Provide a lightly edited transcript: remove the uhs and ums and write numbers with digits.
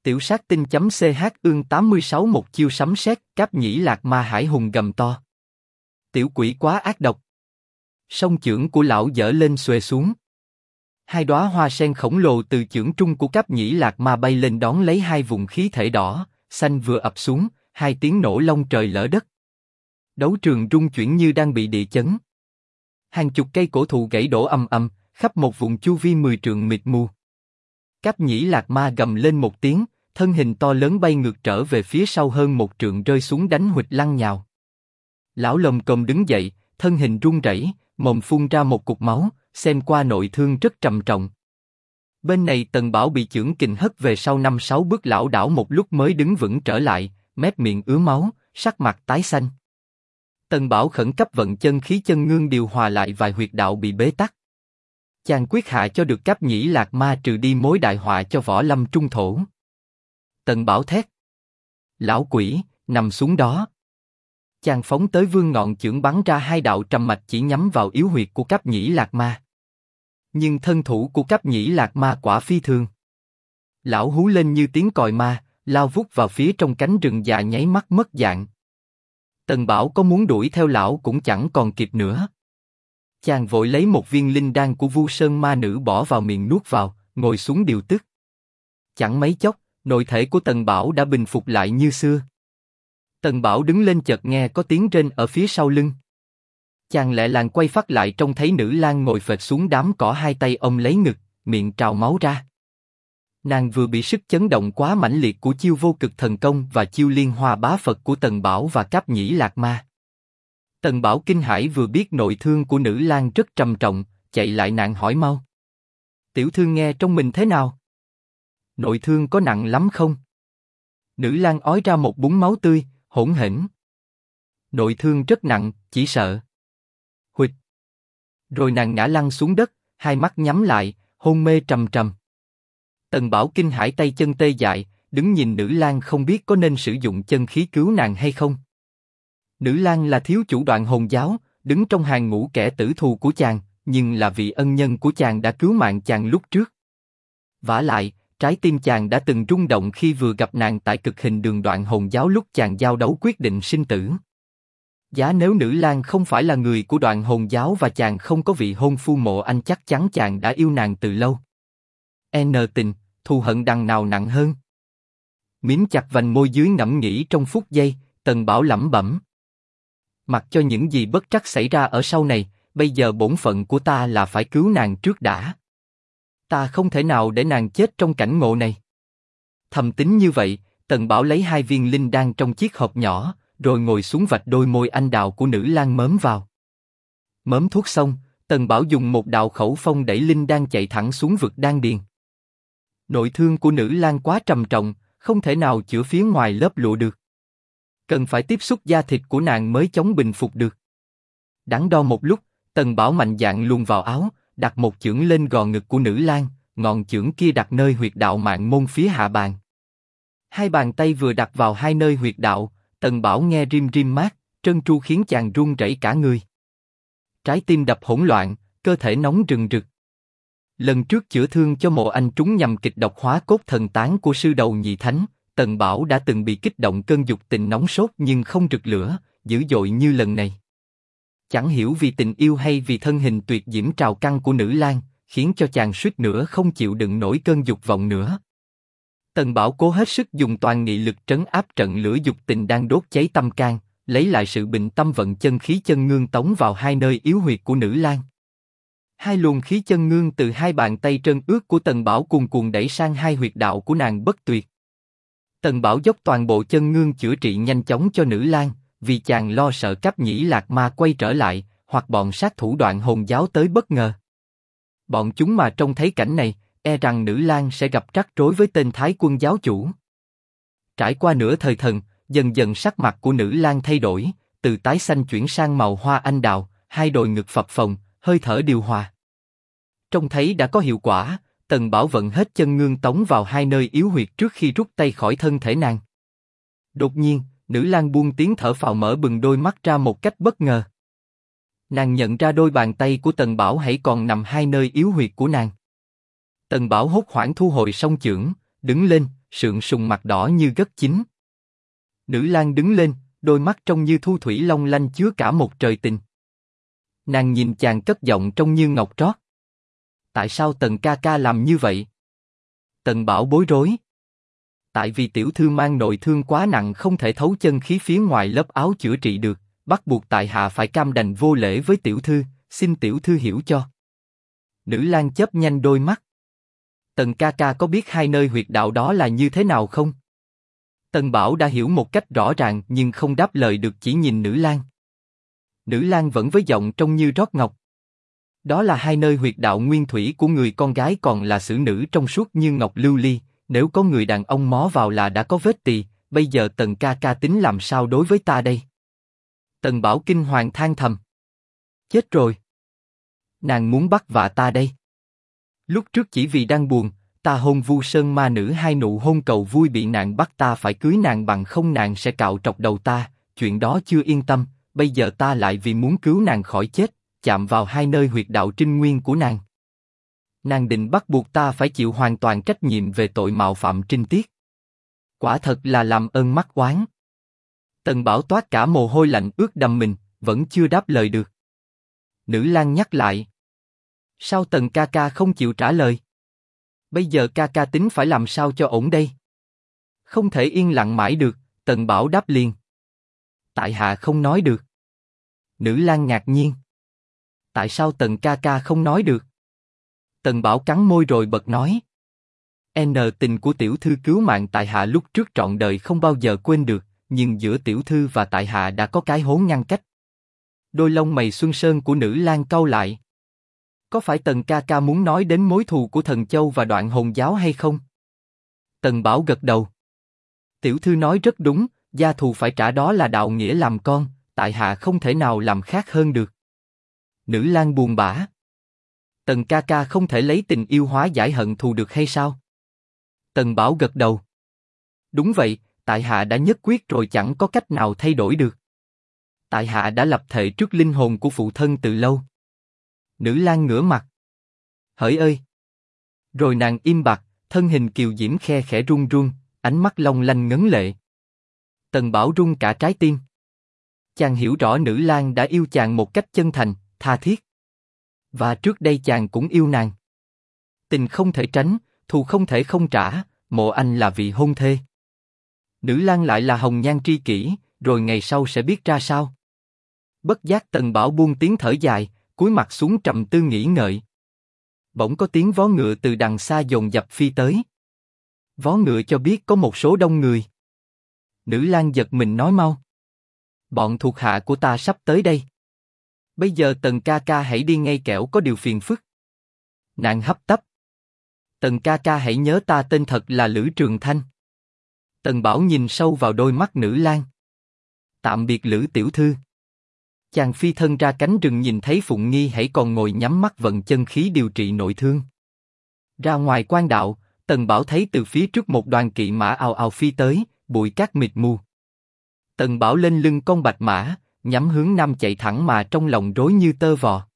Tiểu sát tinh.ch ương 86 một chiêu sấm sét, Cáp Nhĩ Lạc Ma hải hùng gầm to. Tiểu quỷ quá ác độc. Song chưởng của lão giở lên xuề xuống. Hai đóa hoa sen khổng lồ từ chưởng trung của Cáp Nhĩ Lạc Ma bay lên đón lấy hai vùng khí thể đỏ, xanh vừa ập xuống, hai tiếng nổ long trời lở đất. Đấu trường rung chuyển như đang bị địa chấn. Hàng chục cây cổ thụ gãy đổ ầm ầm, khắp một vùng chu vi 10 trượng mịt mù. Cáp Nhĩ Lạc Ma gầm lên một tiếng, thân hình to lớn bay ngược trở về phía sau hơn 1 trượng rơi xuống đánh huỵch lăn nhào. Lão lồm cồm đứng dậy, thân hình run rẩy, mồm phun ra một cục máu, xem qua nội thương rất trầm trọng. Bên này Tần Bảo bị chưởng kình hất về sau 5-6 bước lảo đảo một lúc mới đứng vững trở lại, mép miệng ứa máu, sắc mặt tái xanh. Tần Bảo khẩn cấp vận chân khí chân ngương điều hòa lại vài huyệt đạo bị bế tắc. Chàng quyết hạ cho được Cáp Nhĩ Lạc Ma trừ đi mối đại họa cho võ lâm trung thổ. Tần Bảo thét. Lão quỷ, nằm xuống đó. Chàng phóng tới vương ngọn chưởng bắn ra hai đạo trầm mạch chỉ nhắm vào yếu huyệt của Cáp Nhĩ Lạc Ma. Nhưng thân thủ của Cáp Nhĩ Lạc Ma quả phi thường. Lão hú lên như tiếng còi ma, lao vút vào phía trong cánh rừng già nháy mắt mất dạng. Tần Bảo có muốn đuổi theo lão cũng chẳng còn kịp nữa. Chàng vội lấy một viên linh đan của Vu Sơn ma nữ bỏ vào miệng nuốt vào, ngồi xuống điều tức. Chẳng mấy chốc, nội thể của Tần Bảo đã bình phục lại như xưa. Tần Bảo đứng lên chợt nghe có tiếng rên ở phía sau lưng. Chàng lẹ làng quay phát lại trông thấy nữ lang ngồi phệt xuống đám cỏ, hai tay ôm lấy ngực, miệng trào máu ra. Nàng vừa bị sức chấn động quá mãnh liệt của chiêu vô cực thần công và chiêu liên hoa bá Phật của Tần Bảo và Cáp Nhĩ Lạc Ma. Tần Bảo kinh hãi vừa biết nội thương của nữ lang rất trầm trọng, chạy lại nạn hỏi mau. Tiểu thư nghe trong mình thế nào? Nội thương có nặng lắm không? Nữ lang ói ra một búng máu tươi, hỗn hển. Nội thương rất nặng, chỉ sợ. Huỵch. Rồi nàng ngã lăn xuống đất, hai mắt nhắm lại, hôn mê trầm trầm. Tần Bảo kinh hãi tay chân tê dại, đứng nhìn nữ lang không biết có nên sử dụng chân khí cứu nàng hay không. Nữ lang là thiếu chủ Đoạn Hồn giáo, đứng trong hàng ngũ kẻ tử thù của chàng, nhưng là vị ân nhân của chàng đã cứu mạng chàng lúc trước. Vả lại, trái tim chàng đã từng rung động khi vừa gặp nàng tại cực hình đường Đoạn Hồn giáo lúc chàng giao đấu quyết định sinh tử. Giá nếu nữ lang không phải là người của Đoạn Hồn giáo và chàng không có vị hôn phu Mộ Anh, chắc chắn chàng đã yêu nàng từ lâu. N tình, thù hận đằng nào nặng hơn? Mím chặt vành môi dưới ngẫm nghĩ trong phút giây, Tần Bảo lẩm bẩm. Mặc cho những gì bất trắc xảy ra ở sau này, bây giờ bổn phận của ta là phải cứu nàng trước đã. Ta không thể nào để nàng chết trong cảnh ngộ này. Thầm tính như vậy, Tần Bảo lấy 2 viên linh đan trong chiếc hộp nhỏ, rồi ngồi xuống vạch đôi môi anh đào của nữ lang mớm vào. Mớm thuốc xong, Tần Bảo dùng một đạo khẩu phong đẩy linh đan chạy thẳng xuống vực đan điền. Nội thương của nữ lang quá trầm trọng, không thể nào chữa phía ngoài lớp lụa được. Cần phải tiếp xúc da thịt của nàng mới chống bình phục được. Đắn đo một lúc, Tần Bảo mạnh dạn luồn vào áo, đặt một chưởng lên gò ngực của nữ lang, ngọn chưởng kia đặt nơi huyệt đạo mạng môn phía hạ bàn. Hai bàn tay vừa đặt vào hai nơi huyệt đạo, Tần Bảo nghe rim rim mát, trơn tru khiến chàng run rẩy cả người. Trái tim đập hỗn loạn, cơ thể nóng rừng rực. Lần trước chữa thương cho Mộ Anh trúng nhầm kịch độc hóa cốt thần tán của sư đầu nhị thánh, Tần Bảo đã từng bị kích động cơn dục tình nóng sốt nhưng không rực lửa, dữ dội như lần này. Chẳng hiểu vì tình yêu hay vì thân hình tuyệt diễm trào căng của nữ lang, khiến cho chàng suýt nữa không chịu đựng nổi cơn dục vọng nữa. Tần Bảo cố hết sức dùng toàn nghị lực trấn áp trận lửa dục tình đang đốt cháy tâm can, lấy lại sự bình tâm vận chân khí chân ngương tống vào hai nơi yếu huyệt của nữ lang. Hai luồng khí chân ngương từ hai bàn tay trơn ướt của Tần Bảo cuồn cuộn đẩy sang hai huyệt đạo của nàng bất tuyệt. Tần Bảo dốc toàn bộ chân ngương chữa trị nhanh chóng cho nữ lang, vì chàng lo sợ Cáp Nhĩ Lạc Ma quay trở lại, hoặc bọn sát thủ Đoạn Hồn giáo tới bất ngờ. Bọn chúng mà trông thấy cảnh này, e rằng nữ lang sẽ gặp rắc rối với tên Thái Quân giáo chủ. Trải qua nửa thời thần, dần dần sắc mặt của nữ lang thay đổi, từ tái xanh chuyển sang màu hoa anh đào, hai đồi ngực phập phồng, hơi thở điều hòa. Trông thấy đã có hiệu quả, Tần Bảo vận hết chân ngương tống vào hai nơi yếu huyệt trước khi rút tay khỏi thân thể nàng. Đột nhiên, nữ lang buông tiếng thở phào, mở bừng đôi mắt ra một cách bất ngờ. Nàng nhận ra đôi bàn tay của Tần Bảo hãy còn nằm hai nơi yếu huyệt của nàng. Tần Bảo hốt hoảng thu hồi song chưởng, đứng lên, sượng sùng mặt đỏ như gất chín. Nữ lang đứng lên, đôi mắt trông như thu thủy long lanh chứa cả một trời tình. Nàng nhìn chàng cất giọng trông như ngọc trót. Tại sao Tần ca ca làm như vậy? Tần Bảo bối rối. Tại vì tiểu thư mang nội thương quá nặng không thể thấu chân khí phía ngoài lớp áo chữa trị được, bắt buộc tại hạ phải cam đành vô lễ với tiểu thư, xin tiểu thư hiểu cho. Nữ lang chớp nhanh đôi mắt. Tần ca ca có biết hai nơi huyệt đạo đó là như thế nào không? Tần Bảo đã hiểu một cách rõ ràng nhưng không đáp lời được, chỉ nhìn nữ lang. Nữ lang vẫn với giọng trông như rót ngọc. Đó là hai nơi huyệt đạo nguyên thủy của người con gái, còn là xử nữ trong suốt như ngọc lưu ly. Nếu có người đàn ông mó vào là đã có vết tì. Bây giờ Tần ca ca tính làm sao đối với ta đây? Tần Bảo kinh hoàng than thầm. Chết rồi. Nàng muốn bắt vạ ta đây. Lúc trước chỉ vì đang buồn, ta hôn Vu Sơn ma nữ hai nụ hôn cầu vui, bị nàng bắt ta phải cưới nàng, bằng không nàng sẽ cạo trọc đầu ta. Chuyện đó chưa yên tâm, bây giờ ta lại vì muốn cứu nàng khỏi chết, chạm vào hai nơi huyệt đạo trinh nguyên của nàng. Nàng định bắt buộc ta phải chịu hoàn toàn trách nhiệm về tội mạo phạm trinh tiết. Quả thật là làm ơn mắc oán. Tần Bảo toát cả mồ hôi lạnh ướt đầm mình, vẫn chưa đáp lời được. Nữ lang nhắc lại. Sao Tần ca ca không chịu trả lời? Bây giờ ca ca tính phải làm sao cho ổn đây? Không thể yên lặng mãi được, Tần Bảo đáp liền. Tại hạ không nói được. Nữ lang ngạc nhiên. Tại sao Tần ca ca không nói được? Tần Bảo cắn môi rồi bật nói. Tình của tiểu thư cứu mạng tại hạ lúc trước trọn đời không bao giờ quên được, nhưng giữa tiểu thư và tại hạ đã có cái hố ngăn cách. Đôi lông mày xuân sơn của nữ lang cau lại. Có phải Tần ca ca muốn nói đến mối thù của Thần Châu và Đoạn Hồn giáo hay không? Tần Bảo gật đầu. Tiểu thư nói rất đúng, gia thù phải trả, đó là đạo nghĩa làm con, tại hạ không thể nào làm khác hơn được. Nữ lang buồn bã. Tần ca ca không thể lấy tình yêu hóa giải hận thù được hay sao? Tần Bảo gật đầu. Đúng vậy, tại hạ đã nhất quyết rồi, chẳng có cách nào thay đổi được. Tại hạ đã lập thệ trước linh hồn của phụ thân từ lâu. Nữ lang ngửa mặt. Hỡi ơi! Rồi nàng im bặt, thân hình kiều diễm khe khẽ run run, ánh mắt long lanh ngấn lệ. Tần Bảo run cả trái tim. Chàng hiểu rõ nữ lang đã yêu chàng một cách chân thành, tha thiết. Và trước đây chàng cũng yêu nàng. Tình không thể tránh, thù không thể không trả, mộ anh là vị hôn thê. Nữ lang lại là hồng nhan tri kỷ, rồi ngày sau sẽ biết ra sao. Bất giác Tần Bảo buông tiếng thở dài, cúi mặt xuống trầm tư nghĩ ngợi. Bỗng có tiếng vó ngựa từ đằng xa dồn dập phi tới. Vó ngựa cho biết có một số đông người. Nữ lang giật mình nói mau. Bọn thuộc hạ của ta sắp tới đây. Bây giờ Tần ca ca hãy đi ngay, kẻo có điều phiền phức. Nàng hấp tấp. Tần ca ca hãy nhớ ta tên thật là Lữ Trường Thanh. Tần Bảo nhìn sâu vào đôi mắt nữ lang. Tạm biệt Lữ tiểu thư. Chàng phi thân ra cánh rừng, nhìn thấy Phụng Nghi hãy còn ngồi nhắm mắt vận chân khí điều trị nội thương. Ra ngoài quan đạo, Tần Bảo thấy từ phía trước một đoàn kỵ mã ào ào phi tới, bụi cát mịt mù. Tần Bảo lên lưng con bạch mã, nhắm hướng nam chạy thẳng mà trong lòng rối như tơ vò.